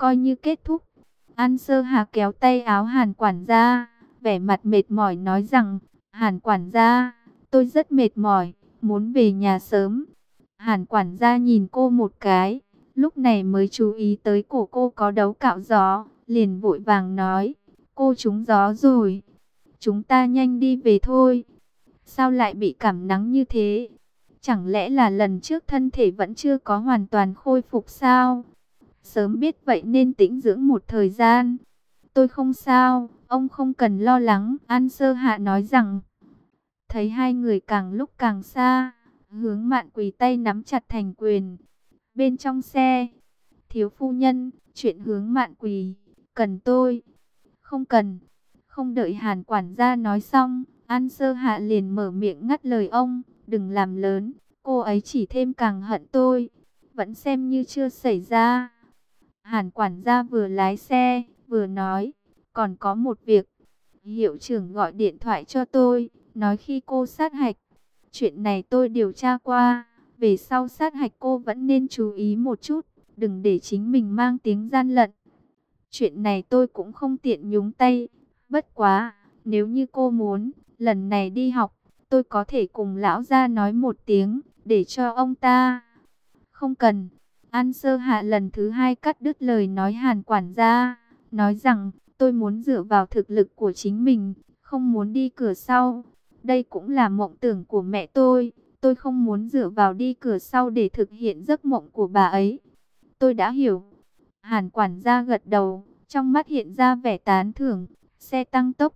coi như kết thúc. An Sơ Hà kéo tay áo Hàn quản gia, vẻ mặt mệt mỏi nói rằng, Hàn quản gia, tôi rất mệt mỏi, muốn về nhà sớm. Hàn quản gia nhìn cô một cái, lúc này mới chú ý tới cổ cô có đấu cạo gió, liền vội vàng nói, cô trúng gió rồi, chúng ta nhanh đi về thôi. Sao lại bị cảm nắng như thế? Chẳng lẽ là lần trước thân thể vẫn chưa có hoàn toàn khôi phục sao? Sớm biết vậy nên tĩnh dưỡng một thời gian. Tôi không sao, ông không cần lo lắng. An Sơ Hạ nói rằng, thấy hai người càng lúc càng xa, Hướng Mạn Quỳ tay nắm chặt thành quyền. Bên trong xe, thiếu phu nhân, chuyện Hướng Mạn Quỳ, cần tôi? Không cần. Không đợi Hàn quản gia nói xong, An Sơ Hạ liền mở miệng ngắt lời ông, đừng làm lớn, cô ấy chỉ thêm càng hận tôi, vẫn xem như chưa xảy ra. Hàn quản gia vừa lái xe, vừa nói, còn có một việc, hiệu trưởng gọi điện thoại cho tôi, nói khi cô sát hạch, chuyện này tôi điều tra qua, về sau sát hạch cô vẫn nên chú ý một chút, đừng để chính mình mang tiếng gian lận. Chuyện này tôi cũng không tiện nhúng tay, bất quá, nếu như cô muốn, lần này đi học, tôi có thể cùng lão gia nói một tiếng, để cho ông ta. Không cần. An Sơ Hạ lần thứ hai cắt đứt lời nói Hàn quản gia, nói rằng, tôi muốn dựa vào thực lực của chính mình, không muốn đi cửa sau. Đây cũng là mộng tưởng của mẹ tôi không muốn dựa vào đi cửa sau để thực hiện giấc mộng của bà ấy. Tôi đã hiểu. Hàn quản gia gật đầu, trong mắt hiện ra vẻ tán thưởng, xe tăng tốc.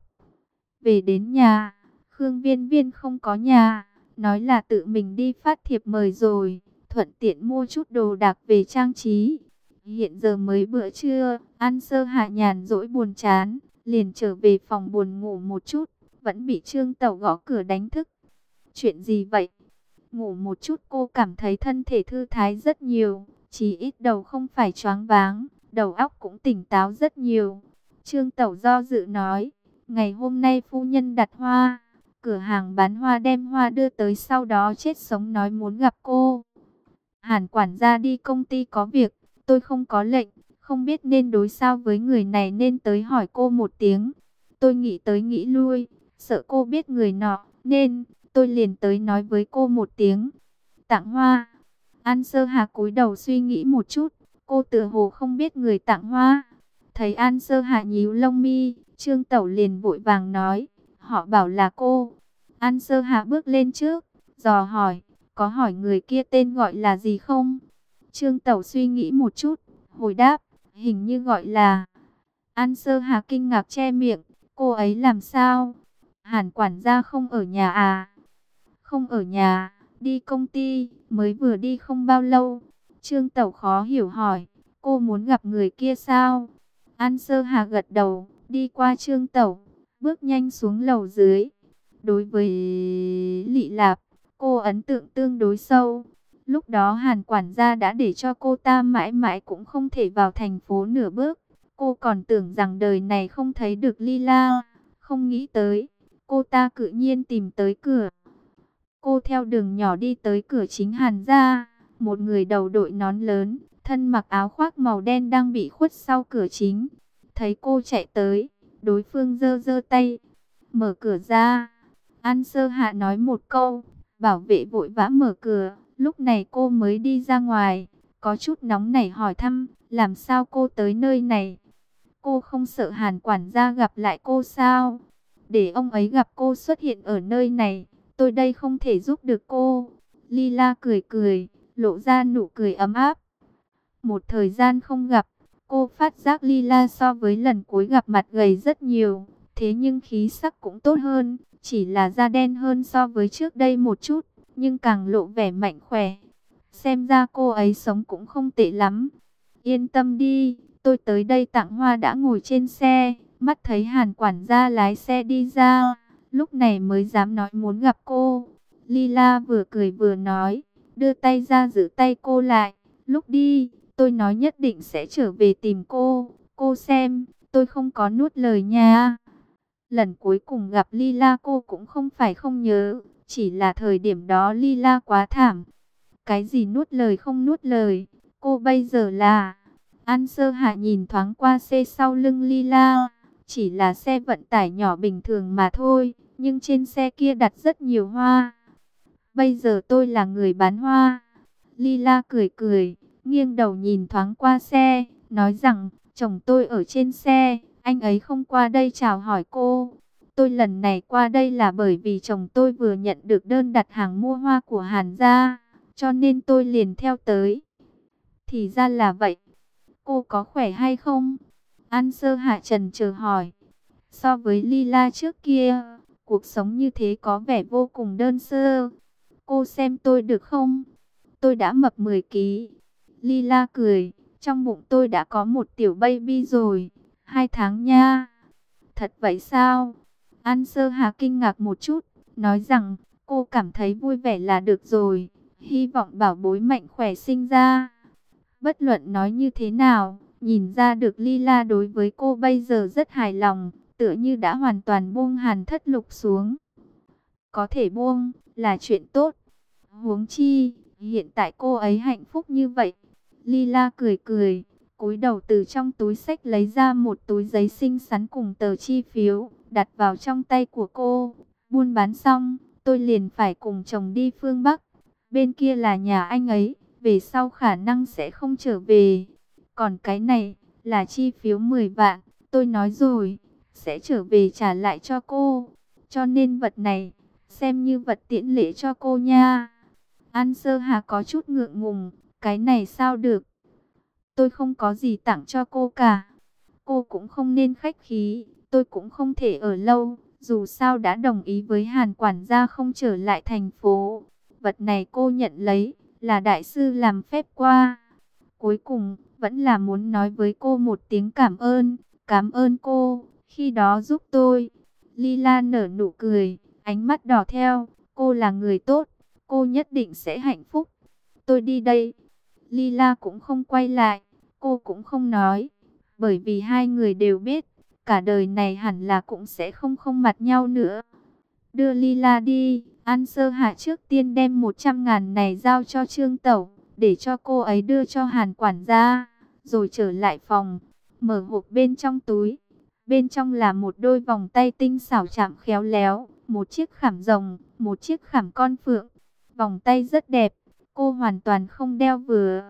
Về đến nhà, Khương Viên Viên không có nhà, nói là tự mình đi phát thiệp mời rồi, thuận tiện mua chút đồ đạc về trang trí. Hiện giờ mới bữa trưa, An Sơ Hạ nhàn rỗi buồn chán, liền trở về phòng buồn ngủ một chút, vẫn bị Trương Tẩu gõ cửa đánh thức. Chuyện gì vậy? Ngủ một chút cô cảm thấy thân thể thư thái rất nhiều, chỉ ít đầu không phải choáng váng, đầu óc cũng tỉnh táo rất nhiều. Trương Tẩu do dự nói, ngày hôm nay phu nhân đặt hoa, cửa hàng bán hoa đem hoa đưa tới, sau đó chết sống nói muốn gặp cô. Hàn quản gia đi công ty có việc, tôi không có lệnh, không biết nên đối sao với người này nên tới hỏi cô một tiếng. Tôi nghĩ tới nghĩ lui, sợ cô biết người nọ, nên tôi liền tới nói với cô một tiếng. Tặng hoa. An Sơ Hà cúi đầu suy nghĩ một chút, cô tựa hồ không biết người tặng hoa. Thấy An Sơ Hà nhíu lông mi, Trương Tẩu liền vội vàng nói, họ bảo là cô. An Sơ Hà bước lên trước, dò hỏi, có hỏi người kia tên gọi là gì không? Trương Tẩu suy nghĩ một chút, hồi đáp, hình như gọi là. An Sơ Hà kinh ngạc che miệng, cô ấy làm sao? Hàn quản gia không ở nhà à? Không ở nhà, đi công ty, mới vừa đi không bao lâu. Trương Tẩu khó hiểu hỏi, cô muốn gặp người kia sao? An Sơ Hà gật đầu, đi qua Trương Tẩu, bước nhanh xuống lầu dưới. Đối với Lị Lạp, cô ấn tượng tương đối sâu. Lúc đó Hàn quản gia đã để cho cô ta mãi mãi cũng không thể vào thành phố nửa bước. Cô còn tưởng rằng đời này không thấy được Lila, không nghĩ tới, cô ta tự nhiên tìm tới cửa. Cô theo đường nhỏ đi tới cửa chính Hàn gia, một người đầu đội nón lớn, thân mặc áo khoác màu đen đang bị khuất sau cửa chính. Thấy cô chạy tới, đối phương giơ giơ tay, mở cửa ra. An Sơ Hạ nói một câu, bảo vệ vội vã mở cửa, lúc này cô mới đi ra ngoài, có chút nóng nảy hỏi thăm, làm sao cô tới nơi này? Cô không sợ Hàn quản gia gặp lại cô sao? Để ông ấy gặp cô xuất hiện ở nơi này, tôi đây không thể giúp được cô. Lila cười cười, lộ ra nụ cười ấm áp. Một thời gian không gặp, cô phát giác Lila so với lần cuối gặp mặt gầy rất nhiều, thế nhưng khí sắc cũng tốt hơn, chỉ là da đen hơn so với trước đây một chút, nhưng càng lộ vẻ mạnh khỏe. Xem ra cô ấy sống cũng không tệ lắm. Yên tâm đi, tôi tới đây tặng hoa đã ngồi trên xe, mắt thấy Hàn quản gia lái xe đi ra, lúc này mới dám nói muốn gặp cô. Lila vừa cười vừa nói, đưa tay ra giữ tay cô lại, lúc đi, tôi nói nhất định sẽ trở về tìm cô xem, tôi không có nuốt lời nha. Lần cuối cùng gặp Lila cô cũng không phải không nhớ, chỉ là thời điểm đó Lila quá thảm. Cái gì nuốt lời không nuốt lời, cô bây giờ là. An Sơ Hạ nhìn thoáng qua xe sau lưng Lila, chỉ là xe vận tải nhỏ bình thường mà thôi, nhưng trên xe kia đặt rất nhiều hoa. Bây giờ tôi là người bán hoa. Lila cười cười, nghiêng đầu nhìn thoáng qua xe, nói rằng, chồng tôi ở trên xe, anh ấy không qua đây chào hỏi cô. Tôi lần này qua đây là bởi vì chồng tôi vừa nhận được đơn đặt hàng mua hoa của Hàn gia, cho nên tôi liền theo tới. Thì ra là vậy, cô có khỏe hay không? An Sơ Hạ trần chờ hỏi. So với Lila trước kia, cuộc sống như thế có vẻ vô cùng đơn sơ. Cô xem tôi được không? Tôi đã mập 10 kg. Lila cười, trong bụng tôi đã có một tiểu baby rồi, 2 tháng nha. Thật vậy sao? An Sơ Hà kinh ngạc một chút, nói rằng cô cảm thấy vui vẻ là được rồi, hy vọng bảo bối mạnh khỏe sinh ra. Bất luận nói như thế nào, nhìn ra được Lila đối với cô bây giờ rất hài lòng, tựa như đã hoàn toàn buông Hàn Thất Lục xuống. Có thể buông là chuyện tốt. Huống chi, hiện tại cô ấy hạnh phúc như vậy. Lila cười cười, cúi đầu từ trong túi xách lấy ra một túi giấy xinh xắn cùng tờ chi phiếu, đặt vào trong tay của cô. Buôn bán xong, tôi liền phải cùng chồng đi phương Bắc. Bên kia là nhà anh ấy, về sau khả năng sẽ không trở về. Còn cái này, là chi phiếu 10 vạn, tôi nói rồi, sẽ trở về trả lại cho cô. Cho nên vật này, xem như vật tiễn lễ cho cô nha. An Sơ Hà có chút ngượng ngùng, cái này sao được? Tôi không có gì tặng cho cô cả. Cô cũng không nên khách khí, tôi cũng không thể ở lâu, dù sao đã đồng ý với Hàn quản gia không trở lại thành phố. Vật này cô nhận lấy, là đại sư làm phép qua. Cuối cùng, vẫn là muốn nói với cô một tiếng cảm ơn cô, khi đó giúp tôi. Lila nở nụ cười, ánh mắt đỏ theo, cô là người tốt, cô nhất định sẽ hạnh phúc. Tôi đi đây. Lila cũng không quay lại, cô cũng không nói, bởi vì hai người đều biết, cả đời này hẳn là cũng sẽ không mặt nhau nữa. Đưa Lila đi, An Sơ Hạ trước tiên đem 100.000 này giao cho Trương Tẩu, để cho cô ấy đưa cho Hàn quản gia, rồi trở lại phòng, mở hộp bên trong túi. Bên trong là một đôi vòng tay tinh xảo chạm khéo léo, một chiếc khảm rồng, một chiếc khảm con phượng. Vòng tay rất đẹp, cô hoàn toàn không đeo vừa,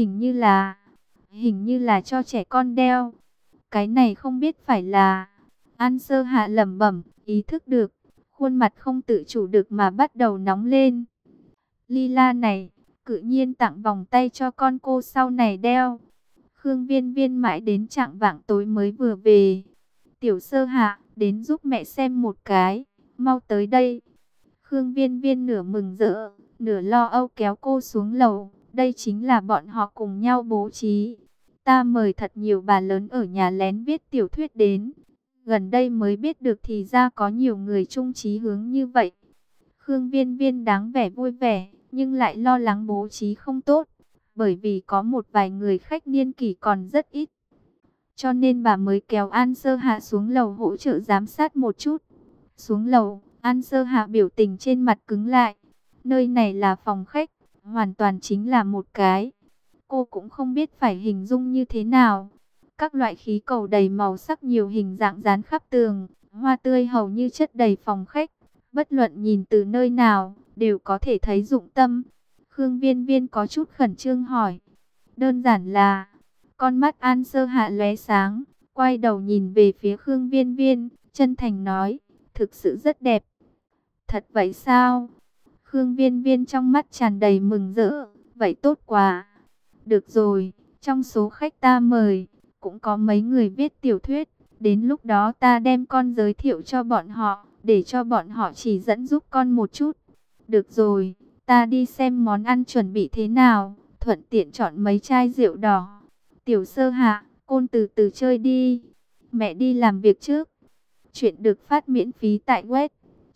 hình như là cho trẻ con đeo. Cái này không biết phải là... An Sơ Hạ lẩm bẩm, ý thức được, khuôn mặt không tự chủ được mà bắt đầu nóng lên. Lila này, tự nhiên tặng vòng tay cho con cô sau này đeo. Khương Viên Viên mãi đến chạng vạng tối mới vừa về. Tiểu Sơ Hạ, đến giúp mẹ xem một cái, mau tới đây. Khương Viên Viên nửa mừng rỡ, nửa lo âu kéo cô xuống lầu. Đây chính là bọn họ cùng nhau bố trí. Ta mời thật nhiều bà lớn ở nhà lén viết tiểu thuyết đến. Gần đây mới biết được thì ra có nhiều người chung chí hướng như vậy. Khương Viên Viên đáng vẻ vui vẻ, nhưng lại lo lắng bố trí không tốt. Bởi vì có một vài người khách niên kỷ còn rất ít. Cho nên bà mới kéo An Sơ Hạ xuống lầu hỗ trợ giám sát một chút. Xuống lầu, An Sơ Hạ biểu tình trên mặt cứng lại. Nơi này là phòng khách, hoàn toàn chính là một cái. Cô cũng không biết phải hình dung như thế nào. Các loại khí cầu đầy màu sắc nhiều hình dạng dán khắp tường, hoa tươi hầu như chất đầy phòng khách. Bất luận nhìn từ nơi nào, đều có thể thấy dụng tâm. Khương Viên Viên có chút khẩn trương hỏi. Đơn giản là, con mắt An Sơ Hạ lóe sáng, quay đầu nhìn về phía Khương Viên Viên, chân thành nói, thực sự rất đẹp. Thật vậy sao? Khương Viên Viên trong mắt tràn đầy mừng rỡ, vậy tốt quá. Được rồi, trong số khách ta mời, cũng có mấy người viết tiểu thuyết, đến lúc đó ta đem con giới thiệu cho bọn họ, để cho bọn họ chỉ dẫn giúp con một chút. Được rồi, ta đi xem món ăn chuẩn bị thế nào, thuận tiện chọn mấy chai rượu đỏ. Tiểu Sơ Hạ, con từ từ chơi đi, mẹ đi làm việc trước. Chuyện được phát miễn phí tại web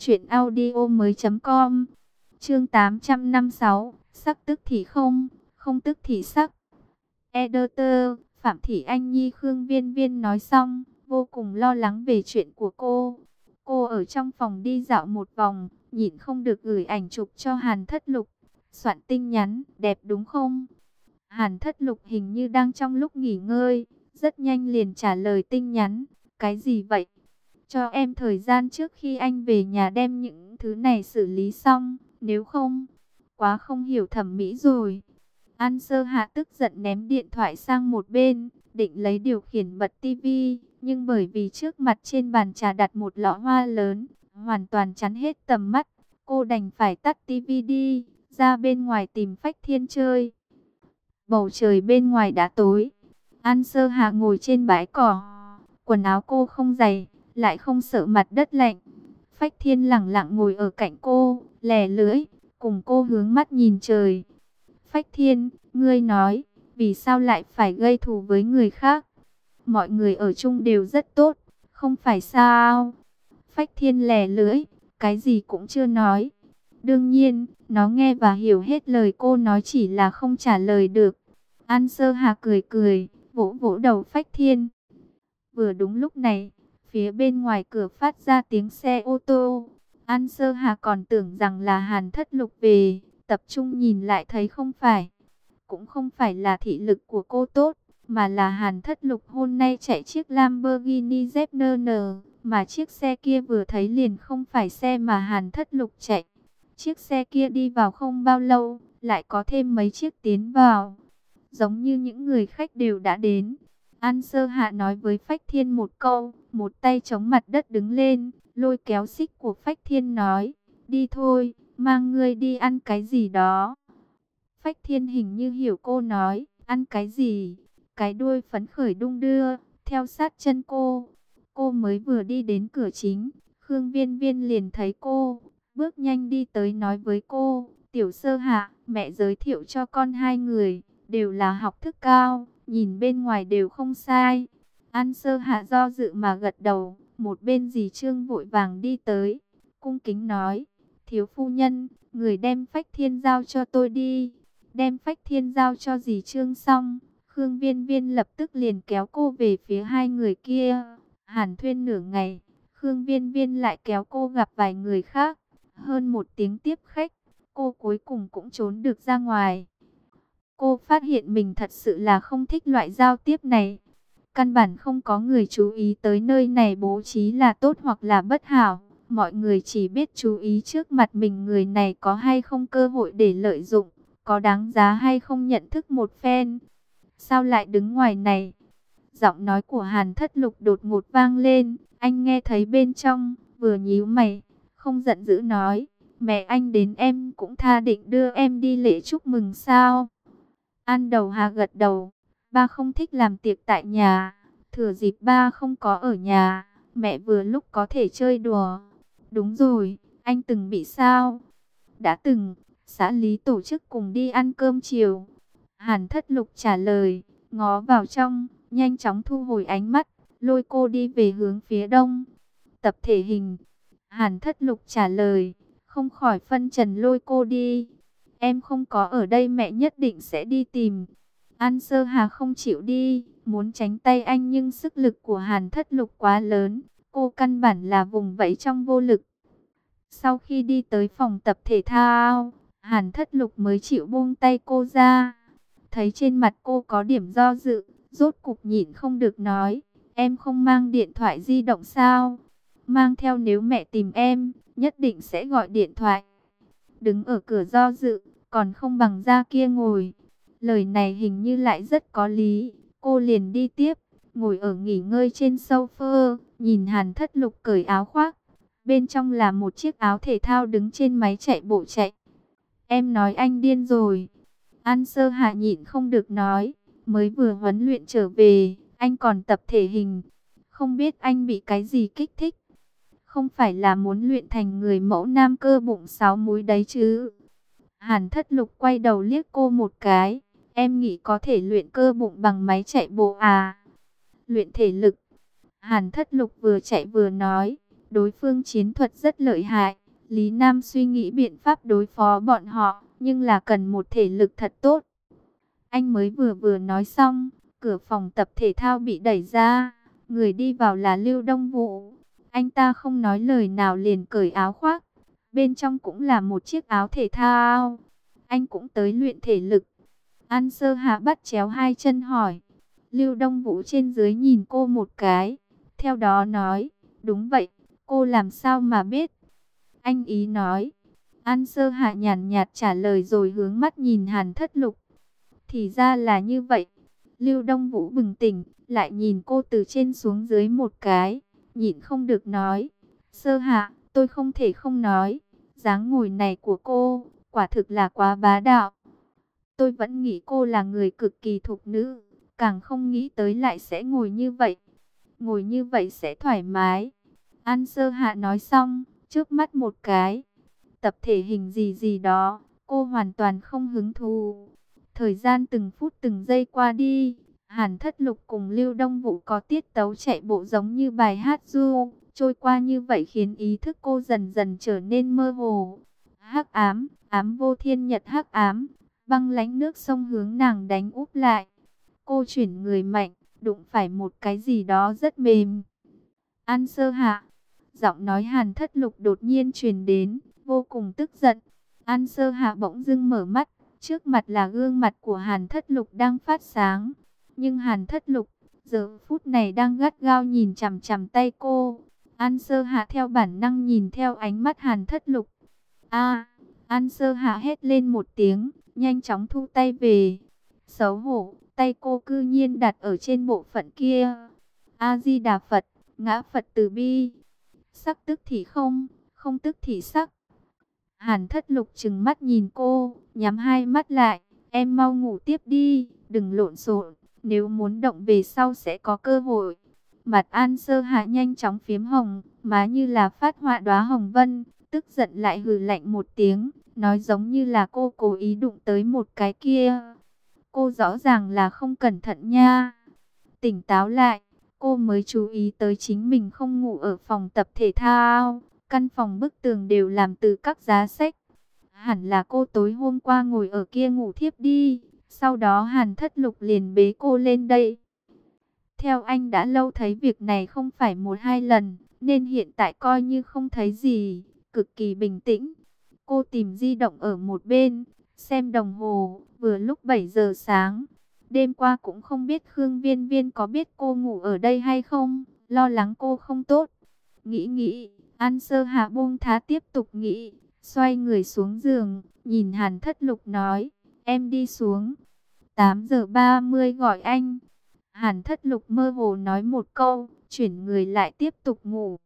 truyệnaudiomoi.com. Chương 856, sắc tức thì không, không tức thì sắc. Editor, Phạm Thị Anh Nhi. Khương Viên Viên nói xong, vô cùng lo lắng về chuyện của cô. Cô ở trong phòng đi dạo một vòng, nhịn không được gửi ảnh chụp cho Hàn Thất Lục. Soạn tin nhắn, đẹp đúng không? Hàn Thất Lục hình như đang trong lúc nghỉ ngơi, rất nhanh liền trả lời tin nhắn. Cái gì vậy? Cho em thời gian trước khi anh về nhà đem những thứ này xử lý xong, nếu không, quá không hiểu thẩm mỹ rồi. An Sơ Hạ tức giận ném điện thoại sang một bên, định lấy điều khiển bật tivi, nhưng bởi vì trước mặt trên bàn trà đặt một lọ hoa lớn, hoàn toàn chắn hết tầm mắt, cô đành phải tắt tivi đi, ra bên ngoài tìm Phách Thiên chơi. Bầu trời bên ngoài đã tối, An Sơ Hạ ngồi trên bãi cỏ, quần áo cô không dày, lại không sợ mặt đất lạnh. Phách Thiên lẳng lặng ngồi ở cạnh cô, lè lưỡi, cùng cô hướng mắt nhìn trời. Phách Thiên, ngươi nói, vì sao lại phải gây thù với người khác? Mọi người ở chung đều rất tốt, không phải sao? Phách Thiên lè lưỡi, cái gì cũng chưa nói. Đương nhiên, nó nghe và hiểu hết lời cô nói, chỉ là không trả lời được. An Sơ Hà cười cười, vỗ vỗ đầu Phách Thiên. Vừa đúng lúc này, phía bên ngoài cửa phát ra tiếng xe ô tô. An Sơ Hà còn tưởng rằng là Hàn Thất Lục về, tập trung nhìn lại thấy không phải. Cũng không phải là thị lực của cô tốt, mà là Hàn Thất Lục hôm nay chạy chiếc Lamborghini ZNN, mà chiếc xe kia vừa thấy liền không phải xe mà Hàn Thất Lục chạy. Chiếc xe kia đi vào không bao lâu, lại có thêm mấy chiếc tiến vào. Giống như những người khách đều đã đến. An Sơ Hạ nói với Phách Thiên một câu, một tay chống mặt đất đứng lên, lôi kéo xích của Phách Thiên nói, đi thôi, mang ngươi đi ăn cái gì đó. Phách Thiên hình như hiểu cô nói, ăn cái gì, cái đuôi phấn khởi đung đưa, theo sát chân cô. Cô mới vừa đi đến cửa chính, Khương Viên Viên liền thấy cô, bước nhanh đi tới nói với cô, Tiểu Sơ Hạ, mẹ giới thiệu cho con hai người, đều là học thức cao, nhìn bên ngoài đều không sai. An Sơ Hạ do dự mà gật đầu, một bên dì Trương vội vàng đi tới, cung kính nói, thiếu phu nhân, người đem Phách Thiên giao cho tôi đi. Đem Phách Thiên giao cho dì Trương xong, Khương Viên Viên lập tức liền kéo cô về phía hai người kia. Hàn Thuyên nửa ngày, Khương Viên Viên lại kéo cô gặp vài người khác. Hơn một tiếng tiếp khách, cô cuối cùng cũng trốn được ra ngoài. Cô phát hiện mình thật sự là không thích loại giao tiếp này. Căn bản không có người chú ý tới nơi này bố trí là tốt hoặc là bất hảo. Mọi người chỉ biết chú ý trước mặt mình người này có hay không cơ hội để lợi dụng, có đáng giá hay không nhận thức một phen. Sao lại đứng ngoài này? Giọng nói của Hàn Thất Lục đột ngột vang lên, anh nghe thấy bên trong, vừa nhíu mày, không giận dữ nói, mẹ anh đến em cũng tha định đưa em đi lễ chúc mừng sao? An Đầu Hà gật đầu, ba không thích làm tiệc tại nhà, thừa dịp ba không có ở nhà, mẹ vừa lúc có thể chơi đùa. Đúng rồi, anh từng bị sao? Đã từng, xã lý tổ chức cùng đi ăn cơm chiều. Hàn Thất Lục trả lời, ngó vào trong, nhanh chóng thu hồi ánh mắt, lôi cô đi về hướng phía đông. Tập thể hình. Hàn Thất Lục trả lời, không khỏi phân trần lôi cô đi. Em không có ở đây mẹ nhất định sẽ đi tìm. An Sơ Hà không chịu đi, muốn tránh tay anh nhưng sức lực của Hàn Thất Lục quá lớn. Cô căn bản là vùng vẫy trong vô lực. Sau khi đi tới phòng tập thể thao, Hàn Thất Lục mới chịu buông tay cô ra. Thấy trên mặt cô có điểm do dự, rốt cục nhịn không được nói, em không mang điện thoại di động sao? Mang theo, nếu mẹ tìm em, nhất định sẽ gọi điện thoại. Đứng ở cửa do dự, còn không bằng ra kia ngồi. Lời này hình như lại rất có lý, cô liền đi tiếp, ngồi ở nghỉ ngơi trên sofa, nhìn Hàn Thất Lục cởi áo khoác. Bên trong là một chiếc áo thể thao đứng trên máy chạy bộ chạy. Em nói anh điên rồi. An Sơ Hạ nhịn không được nói, mới vừa huấn luyện trở về, anh còn tập thể hình. Không biết anh bị cái gì kích thích. Không phải là muốn luyện thành người mẫu nam cơ bụng 6 múi đấy chứ. Hàn Thất Lục quay đầu liếc cô một cái. Em nghĩ có thể luyện cơ bụng bằng máy chạy bộ à? Luyện thể lực. Hàn Thất Lục vừa chạy vừa nói, đối phương chiến thuật rất lợi hại. Lý Nam suy nghĩ biện pháp đối phó bọn họ, nhưng là cần một thể lực thật tốt. Anh mới vừa nói xong, cửa phòng tập thể thao bị đẩy ra, người đi vào là Lưu Đông Vũ. Anh ta không nói lời nào liền cởi áo khoác, bên trong cũng là một chiếc áo thể thao. Anh cũng tới luyện thể lực. An Sơ Hạ bắt chéo hai chân hỏi. Lưu Đông Vũ trên dưới nhìn cô một cái. Theo đó nói, đúng vậy, cô làm sao mà biết? Anh ý nói. An Sơ Hạ nhàn nhạt trả lời rồi hướng mắt nhìn Hàn Thất Lục. Thì ra là như vậy. Lưu Đông Vũ bừng tỉnh, lại nhìn cô từ trên xuống dưới một cái, nhịn không được nói. Sơ Hạ, tôi không thể không nói, dáng ngồi này của cô, quả thực là quá bá đạo. Tôi vẫn nghĩ cô là người cực kỳ thục nữ, càng không nghĩ tới lại sẽ ngồi như vậy. Ngồi như vậy sẽ thoải mái. An Sơ Hạ nói xong, trước mắt một cái. Tập thể hình gì gì đó, cô hoàn toàn không hứng thú. Thời gian từng phút từng giây qua đi, Hàn Thất Lục cùng Lưu Đông Vũ có tiết tấu chạy bộ giống như bài hát ru, trôi qua như vậy khiến ý thức cô dần dần trở nên mơ hồ. Hắc ám, ám vô thiên nhật hắc ám, băng lãnh nước sông hướng nàng đánh úp lại. Cô chuyển người mạnh, đụng phải một cái gì đó rất mềm. An Sơ Hạ, giọng nói Hàn Thất Lục đột nhiên truyền đến, vô cùng tức giận. An Sơ Hạ bỗng dưng mở mắt, trước mặt là gương mặt của Hàn Thất Lục đang phát sáng. Nhưng Hàn Thất Lục, giờ phút này đang gắt gao nhìn chằm chằm tay cô. An Sơ Hạ theo bản năng nhìn theo ánh mắt Hàn Thất Lục. An Sơ Hạ hét lên một tiếng, nhanh chóng thu tay về. Xấu hổ, tay cô cư nhiên đặt ở trên bộ phận kia. A-di-đà Phật, ngã Phật từ bi. Sắc tức thì không, không tức thì sắc. Hàn Thất Lục trừng mắt nhìn cô, nhắm hai mắt lại. Em mau ngủ tiếp đi, đừng lộn xộn. Nếu muốn động về sau sẽ có cơ hội. Mặt An Sơ Hạ nhanh chóng phiếm hồng, má như là phát họa đóa hồng vân. Tức giận lại hừ lạnh một tiếng, nói giống như là cô cố ý đụng tới một cái kia. Cô rõ ràng là không cẩn thận nha. Tỉnh táo lại, cô mới chú ý tới chính mình không ngủ ở phòng tập thể thao. Căn phòng bức tường đều làm từ các giá sách. Hẳn là cô tối hôm qua ngồi ở kia ngủ thiếp đi. Sau đó Hàn Thất Lục liền bế cô lên đây. Theo anh đã lâu thấy việc này không phải một hai lần, nên hiện tại coi như không thấy gì, cực kỳ bình tĩnh. Cô tìm di động ở một bên, xem đồng hồ, vừa lúc 7 giờ sáng. Đêm qua cũng không biết Khương Viên Viên có biết cô ngủ ở đây hay không, lo lắng cô không tốt. Nghĩ, An Sơ Hạ buông thá tiếp tục nghĩ, xoay người xuống giường, nhìn Hàn Thất Lục nói, em đi xuống. 8 giờ 30 gọi anh. Hàn Thất Lục mơ hồ nói một câu, chuyển người lại tiếp tục ngủ.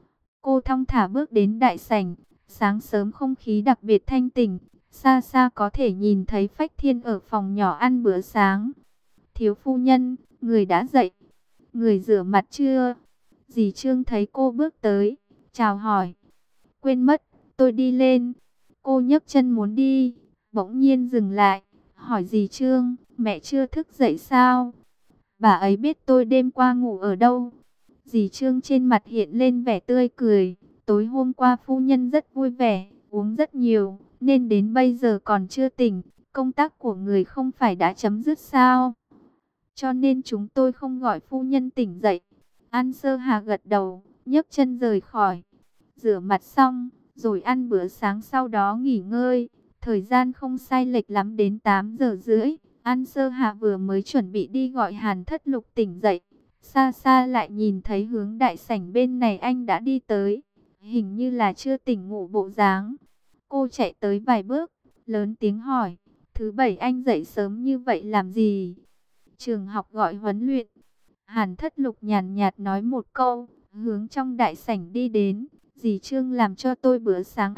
Cô thong thả bước đến đại sảnh, sáng sớm không khí đặc biệt thanh tỉnh, xa xa có thể nhìn thấy Phách Thiên ở phòng nhỏ ăn bữa sáng. Thiếu phu nhân, người đã dậy, người rửa mặt chưa? Dì Trương thấy cô bước tới, chào hỏi. Quên mất, tôi đi lên. Cô nhấc chân muốn đi, bỗng nhiên dừng lại, hỏi dì Trương, mẹ chưa thức dậy sao? Bà ấy biết tôi đêm qua ngủ ở đâu? Dì Trương trên mặt hiện lên vẻ tươi cười. Tối hôm qua phu nhân rất vui vẻ, uống rất nhiều, nên đến bây giờ còn chưa tỉnh. Công tác của người không phải đã chấm dứt sao? Cho nên chúng tôi không gọi phu nhân tỉnh dậy. An Sơ Hà gật đầu, nhấc chân rời khỏi. Rửa mặt xong, rồi ăn bữa sáng sau đó nghỉ ngơi. Thời gian không sai lệch lắm đến 8 giờ rưỡi. An Sơ Hạ vừa mới chuẩn bị đi gọi Hàn Thất Lục tỉnh dậy. Xa xa lại nhìn thấy hướng đại sảnh bên này anh đã đi tới. Hình như là chưa tỉnh ngủ bộ dáng. Cô chạy tới vài bước, lớn tiếng hỏi. Thứ bảy anh dậy sớm như vậy làm gì? Trường học gọi huấn luyện. Hàn Thất Lục nhàn nhạt nói một câu, hướng trong đại sảnh đi đến. Dì Trương làm cho tôi bữa sáng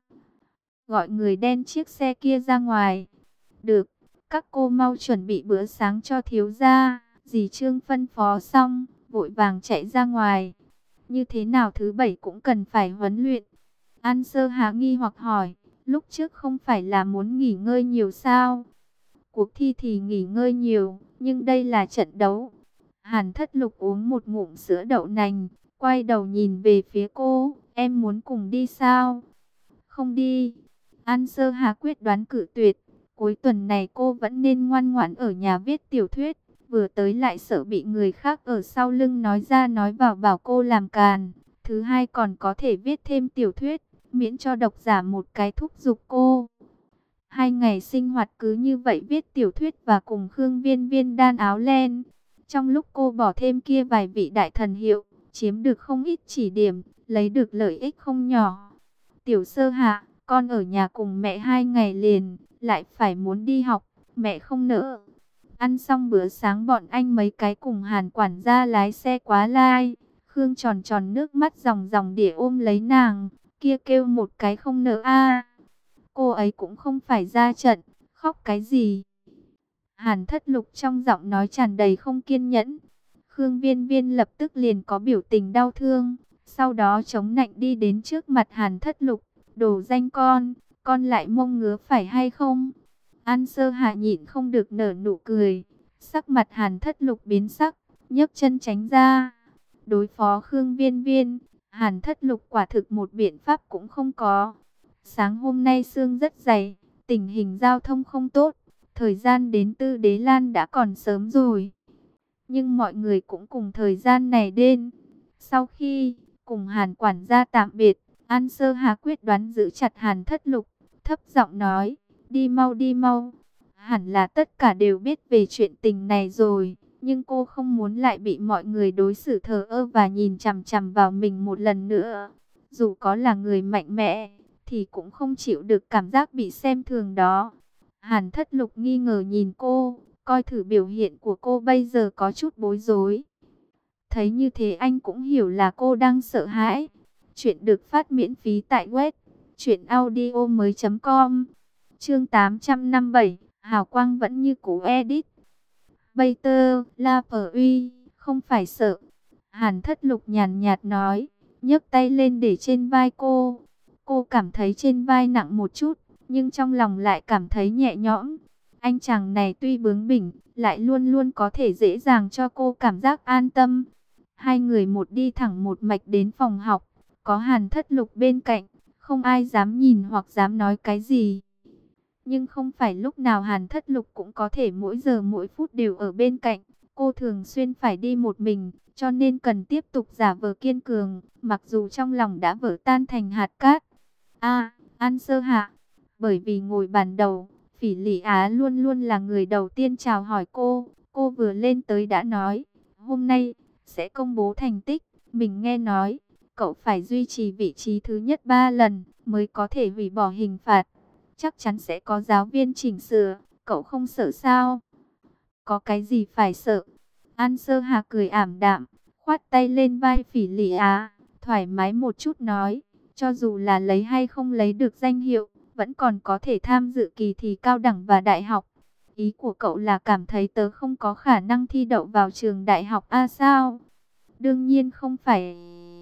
gọi người đen chiếc xe kia ra ngoài. Được, các cô mau chuẩn bị bữa sáng cho thiếu gia. Dì Trương phân phó xong, vội vàng chạy ra ngoài. Như thế nào thứ bảy cũng cần phải huấn luyện. An Sơ Hà nghi hoặc hỏi, lúc trước không phải là muốn nghỉ ngơi nhiều sao? Cuộc thi thì nghỉ ngơi nhiều, nhưng đây là trận đấu. Hàn Thất Lục uống một ngụm sữa đậu nành, quay đầu nhìn về phía cô, em muốn cùng đi sao? Không đi. An Sơ Hà quyết đoán cự tuyệt. Cuối tuần này cô vẫn nên ngoan ngoãn ở nhà viết tiểu thuyết. Vừa tới lại sợ bị người khác ở sau lưng nói ra nói vào bảo cô làm càn. Thứ hai còn có thể viết thêm tiểu thuyết, miễn cho độc giả một cái thúc giục cô. 2 ngày sinh hoạt cứ như vậy viết tiểu thuyết và cùng Khương Viên Viên đan áo len. Trong lúc cô bỏ thêm kia vài vị đại thần hiệu, chiếm được không ít chỉ điểm, lấy được lợi ích không nhỏ. Tiểu Sơ Hạ, con ở nhà cùng mẹ 2 ngày liền, lại phải muốn đi học, mẹ không nỡ. Ăn xong bữa sáng bọn anh mấy cái cùng Hàn quản gia lái xe quá lai. Khương tròn tròn nước mắt ròng ròng đỉa ôm lấy nàng, kia kêu một cái không nỡ a. Cô ấy cũng không phải ra trận, khóc cái gì? Hàn Thất Lục trong giọng nói tràn đầy không kiên nhẫn. Khương Viên Viên lập tức liền có biểu tình đau thương, sau đó chống nạnh đi đến trước mặt Hàn Thất Lục, đồ danh con lại mông ngứa phải hay không? An Sơ Hạ nhịn không được nở nụ cười, sắc mặt Hàn Thất Lục biến sắc, nhấc chân tránh ra. Đối phó Khương Viên Viên, Hàn Thất Lục quả thực một biện pháp cũng không có. Sáng hôm nay sương rất dày, tình hình giao thông không tốt, thời gian đến Tư Đế Lan đã còn sớm rồi. Nhưng mọi người cũng cùng thời gian này đến. Sau khi cùng Hàn quản gia tạm biệt, An Sơ Hà quyết đoán giữ chặt Hàn Thất Lục, thấp giọng nói, đi mau đi mau. Hẳn là tất cả đều biết về chuyện tình này rồi, nhưng cô không muốn lại bị mọi người đối xử thờ ơ và nhìn chằm chằm vào mình một lần nữa. Dù có là người mạnh mẽ, thì cũng không chịu được cảm giác bị xem thường đó. Hàn Thất Lục nghi ngờ nhìn cô, coi thử biểu hiện của cô bây giờ có chút bối rối. Thấy như thế anh cũng hiểu là cô đang sợ hãi. Chuyện được phát miễn phí tại web truyệnaudiomoi.com. Chương 857, hào quang vẫn như cũ edit. Peter, La Uy, không phải sợ. Hàn Thất Lục nhàn nhạt nói, nhấc tay lên để trên vai cô. Cô cảm thấy trên vai nặng một chút, nhưng trong lòng lại cảm thấy nhẹ nhõm. Anh chàng này tuy bướng bỉnh, lại luôn luôn có thể dễ dàng cho cô cảm giác an tâm. Hai người một đi thẳng một mạch đến phòng học, có Hàn Thất Lục bên cạnh, không ai dám nhìn hoặc dám nói cái gì. Nhưng không phải lúc nào Hàn Thất Lục cũng có thể mỗi giờ mỗi phút đều ở bên cạnh. Cô thường xuyên phải đi một mình, cho nên cần tiếp tục giả vờ kiên cường, mặc dù trong lòng đã vỡ tan thành hạt cát. An Sơ Hạ, bởi vì ngồi bàn đầu, Phỉ Lị Á luôn luôn là người đầu tiên chào hỏi cô. Cô vừa lên tới đã nói, hôm nay sẽ công bố thành tích. Mình nghe nói, cậu phải duy trì vị trí thứ nhất 3 lần mới có thể hủy bỏ hình phạt. Chắc chắn sẽ có giáo viên chỉnh sửa, cậu không sợ sao? Có cái gì phải sợ? An Sơ Hà cười ảm đạm, khoát tay lên vai Phỉ Lị Á, thoải mái một chút nói, cho dù là lấy hay không lấy được danh hiệu, vẫn còn có thể tham dự kỳ thi cao đẳng và đại học. Ý của cậu là cảm thấy tớ không có khả năng thi đậu vào trường đại học sao? Đương nhiên không phải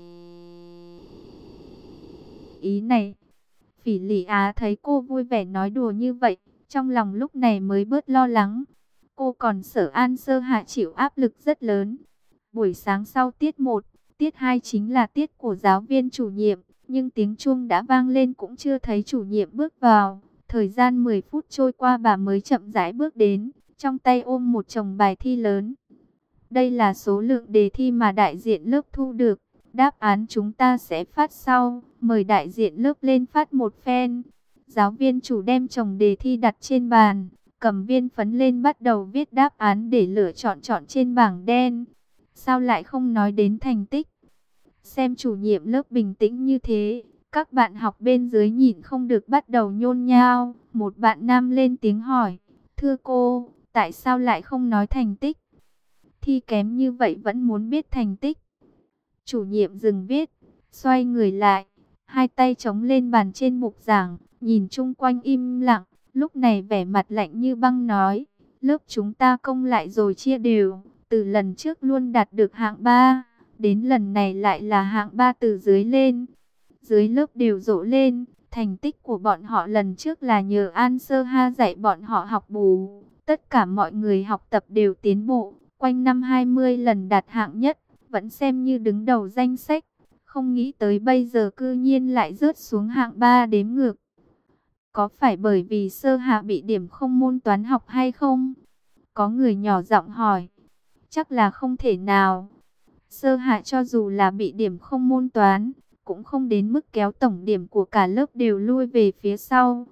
ý này. Phỉ Lị Á thấy cô vui vẻ nói đùa như vậy, trong lòng lúc này mới bớt lo lắng. Cô còn sợ An Sơ Hạ chịu áp lực rất lớn. Buổi sáng sau tiết 1, tiết 2 chính là tiết của giáo viên chủ nhiệm, nhưng tiếng chuông đã vang lên cũng chưa thấy chủ nhiệm bước vào. Thời gian 10 phút trôi qua bà mới chậm rãi bước đến, trong tay ôm một chồng bài thi lớn. Đây là số lượng đề thi mà đại diện lớp thu được. Đáp án chúng ta sẽ phát sau. Mời đại diện lớp lên phát một phen. Giáo viên chủ đem chồng đề thi đặt trên bàn, cầm viên phấn lên bắt đầu viết đáp án để lựa chọn trên bảng đen. Sao lại không nói đến thành tích? Xem chủ nhiệm lớp bình tĩnh như thế, các bạn học bên dưới nhìn không được bắt đầu nhôn nhao. Một bạn nam lên tiếng hỏi, thưa cô, tại sao lại không nói thành tích? Thi kém như vậy vẫn muốn biết thành tích. Chủ nhiệm dừng viết, xoay người lại, hai tay chống lên bàn trên bục giảng, nhìn chung quanh im lặng, lúc này vẻ mặt lạnh như băng nói, lớp chúng ta công lại rồi chia đều, từ lần trước luôn đạt được hạng 3, đến lần này lại là hạng 3 từ dưới lên. Dưới lớp đều rộ lên, thành tích của bọn họ lần trước là nhờ An Sơ Ha dạy bọn họ học bù, tất cả mọi người học tập đều tiến bộ, quanh năm 20 lần đạt hạng nhất, vẫn xem như đứng đầu danh sách. Không nghĩ tới bây giờ cư nhiên lại rớt xuống hạng 3 đếm ngược. Có phải bởi vì Sơ Hạ bị điểm không môn toán học hay không? Có người nhỏ giọng hỏi. Chắc là không thể nào. Sơ Hạ cho dù là bị điểm không môn toán, cũng không đến mức kéo tổng điểm của cả lớp đều lui về phía sau.